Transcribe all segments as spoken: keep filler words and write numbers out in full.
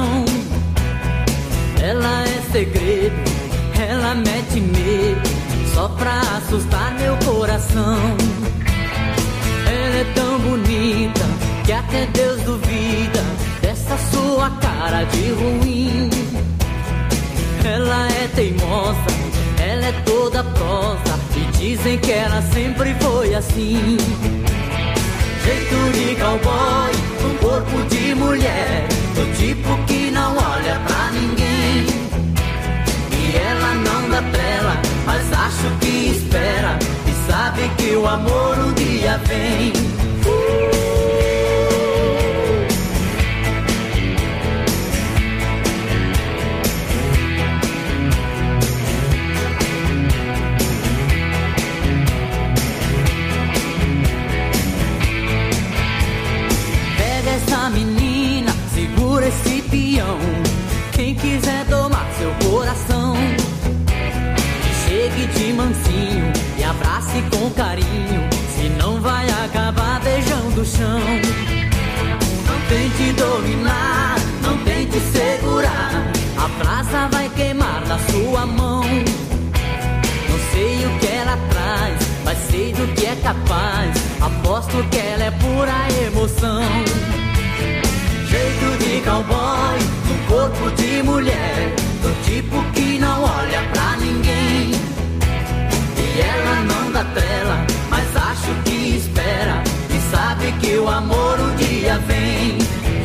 coração. Ela é segredo, ela mete medo, só pra assustar meu coração. Ela é tão bonita que até Deus duvida dessa sua cara de ruim. Ela é teimosa, ela é toda prosa, e dizem que ela sempre foi assim. Jeito de cowboy, um corpo de mulher, do tipo que não olha pra ninguém. E ela não dá trela, mas acho que espera, e sabe que o amor um dia vem. Menina, segura esse peão. Quem quiser tomar seu coração, chegue de mansinho e abrace com carinho, senão vai acabar beijando o chão. Não tente dominar, não tente segurar, a brasa vai queimar na sua mão. Não sei o que ela traz, mas sei do que é capaz, aposto que ela é pura emoção. Jeito de cowboy, um corpo de mulher, do tipo que não olha pra ninguém. E ela não dá trela, mas acho que espera, e sabe que o amor um dia vem.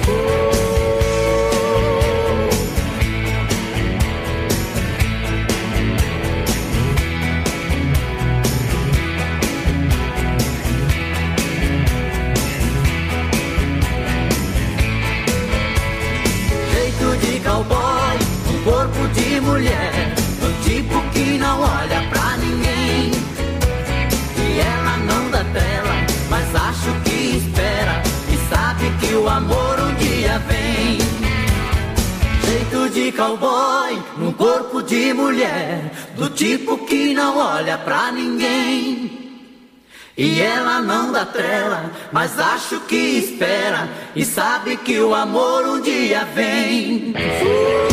Cowboy, um corpo de mulher, do tipo que não olha pra ninguém. E ela não dá trela, mas acho que espera, e sabe que o amor um dia vem. Jeito de cowboy, um corpo de mulher, do tipo que não olha pra ninguém. E ela não dá trela, mas acho que espera, e sabe que o amor um dia vem.